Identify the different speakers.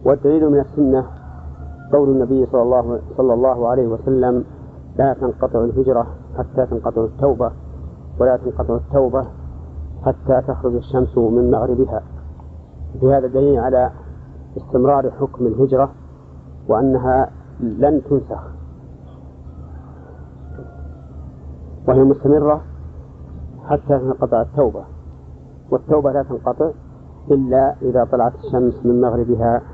Speaker 1: والدليل من السنة قول النبي صلى الله عليه وسلم: لا تنقطع الهجرة حتى تنقطع التوبة، ولا تنقطع التوبة حتى تخرج الشمس من مغربها. بهذا دليل على استمرار حكم الهجرة وأنها لن تنسخ، وهي مستمرة حتى تنقطع التوبة، والتوبة لا تنقطع إلا إذا طلعت الشمس من مغربها